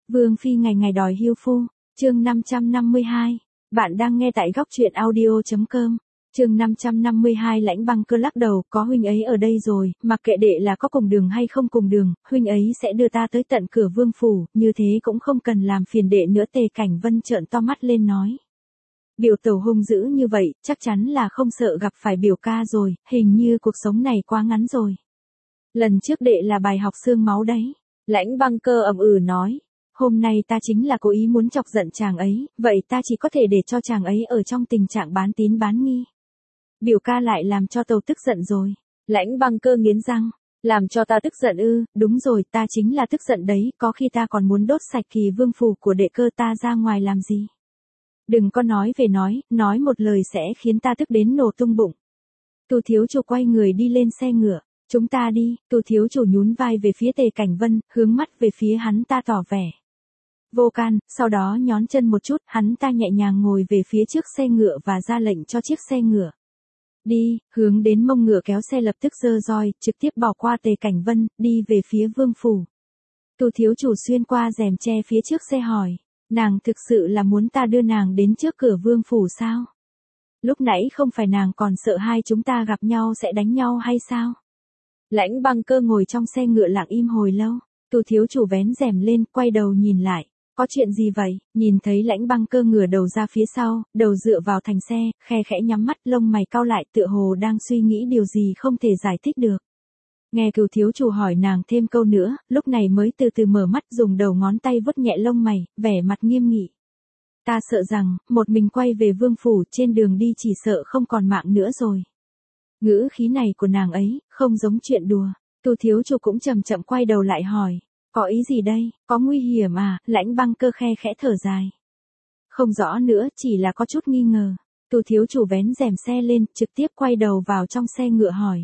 Vương phi ngày ngày đòi hưu phu, chương 552. Bạn đang nghe tại góc truyện audio.com. Chương 552. Lãnh Băng Cơ lắc đầu, có huynh ấy ở đây rồi, mặc kệ đệ là có cùng đường hay không cùng đường, huynh ấy sẽ đưa ta tới tận cửa vương phủ, như thế cũng không cần làm phiền đệ nữa. Tề Cảnh Vân trợn to mắt lên nói. Biểu tẩu hung dữ như vậy, chắc chắn là không sợ gặp phải biểu ca rồi, hình như cuộc sống này quá ngắn rồi. Lần trước đệ là bài học xương máu đấy. Lãnh Băng Cơ ậm ừ nói. Hôm nay ta chính là cố ý muốn chọc giận chàng ấy, vậy ta chỉ có thể để cho chàng ấy ở trong tình trạng bán tín bán nghi. Biểu ca lại làm cho tàu tức giận rồi. Lãnh Băng Cơ nghiến răng. Làm cho ta tức giận ư? Đúng rồi, ta chính là tức giận đấy, có khi ta còn muốn đốt sạch Kỳ vương phủ của đệ cơ. Ta ra ngoài làm gì? Đừng có nói về nói một lời sẽ khiến ta tức đến nổ tung bụng. Tu thiếu chủ quay người đi lên xe ngựa. Chúng ta đi. Tu thiếu chủ nhún vai về phía Tề Cảnh Vân, hướng mắt về phía hắn ta tỏ vẻ vô can, sau đó nhón chân một chút, hắn ta nhẹ nhàng ngồi về phía trước xe ngựa và ra lệnh cho chiếc xe ngựa đi, hướng đến mông ngựa kéo xe lập tức giơ roi, trực tiếp bỏ qua Tề Cảnh Vân, đi về phía vương phủ. Tu thiếu chủ xuyên qua rèm che phía trước xe hỏi, nàng thực sự là muốn ta đưa nàng đến trước cửa vương phủ sao? Lúc nãy không phải nàng còn sợ hai chúng ta gặp nhau sẽ đánh nhau hay sao? Lãnh Băng Cơ ngồi trong xe ngựa lặng im hồi lâu, Tu thiếu chủ vén rèm lên, quay đầu nhìn lại. Có chuyện gì vậy? Nhìn thấy Lãnh Băng Cơ ngửa đầu ra phía sau, đầu dựa vào thành xe, khe khẽ nhắm mắt, lông mày cau lại, tựa hồ đang suy nghĩ điều gì không thể giải thích được. Nghe Cửu thiếu chủ hỏi nàng thêm câu nữa, lúc này mới từ từ mở mắt, dùng đầu ngón tay vuốt nhẹ lông mày, vẻ mặt nghiêm nghị. Ta sợ rằng, một mình quay về vương phủ, trên đường đi chỉ sợ không còn mạng nữa rồi. Ngữ khí này của nàng ấy, không giống chuyện đùa. Tu thiếu chủ cũng chậm chậm quay đầu lại hỏi. Có ý gì đây, có nguy hiểm à? Lãnh Băng Cơ khe khẽ thở dài. Không rõ nữa, chỉ là có chút nghi ngờ. Tu thiếu chủ vén rèm xe lên, trực tiếp quay đầu vào trong xe ngựa hỏi.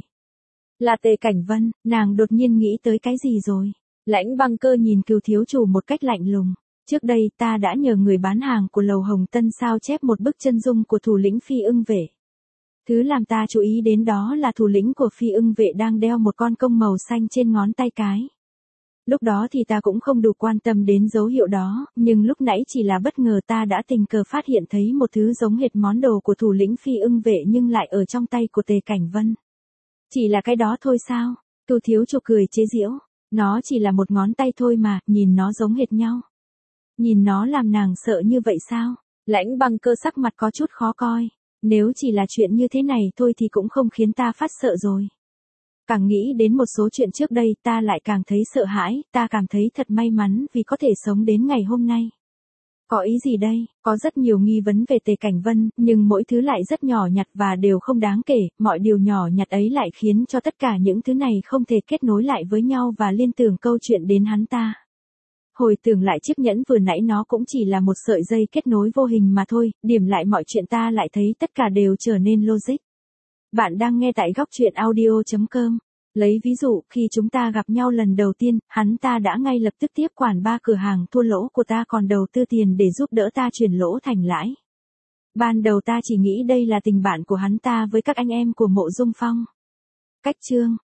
Là Tề Cảnh Vân, nàng đột nhiên nghĩ tới cái gì rồi? Lãnh Băng Cơ nhìn Cửu thiếu chủ một cách lạnh lùng. Trước đây ta đã nhờ người bán hàng của lầu Hồng Tân sao chép một bức chân dung của thủ lĩnh Phi Ưng Vệ. Thứ làm ta chú ý đến đó là thủ lĩnh của Phi Ưng Vệ đang đeo một con công màu xanh trên ngón tay cái. Lúc đó thì ta cũng không đủ quan tâm đến dấu hiệu đó, nhưng lúc nãy chỉ là bất ngờ ta đã tình cờ phát hiện thấy một thứ giống hệt món đồ của thủ lĩnh Phi Ưng Vệ nhưng lại ở trong tay của Tề Cảnh Vân. Chỉ là cái đó thôi sao? Tu thiếu chủ cười chế giễu. Nó chỉ là một ngón tay thôi mà, nhìn nó giống hệt nhau. Nhìn nó làm nàng sợ như vậy sao? Lãnh Băng Cơ sắc mặt có chút khó coi. Nếu chỉ là chuyện như thế này thôi thì cũng không khiến ta phát sợ rồi. Càng nghĩ đến một số chuyện trước đây ta lại càng thấy sợ hãi, ta cảm thấy thật may mắn vì có thể sống đến ngày hôm nay. Có ý gì đây? Có rất nhiều nghi vấn về Tề Cảnh Vân, nhưng mỗi thứ lại rất nhỏ nhặt và đều không đáng kể, mọi điều nhỏ nhặt ấy lại khiến cho tất cả những thứ này không thể kết nối lại với nhau và liên tưởng câu chuyện đến hắn ta. Hồi tưởng lại chiếc nhẫn vừa nãy nó cũng chỉ là một sợi dây kết nối vô hình mà thôi, điểm lại mọi chuyện ta lại thấy tất cả đều trở nên logic. Bạn đang nghe tại góc truyện audio.com. Lấy ví dụ, khi chúng ta gặp nhau lần đầu tiên, hắn ta đã ngay lập tức tiếp quản 3 cửa hàng thua lỗ của ta còn đầu tư tiền để giúp đỡ ta chuyển lỗ thành lãi. Ban đầu ta chỉ nghĩ đây là tình bạn của hắn ta với các anh em của Mộ Dung Phong. Cách chương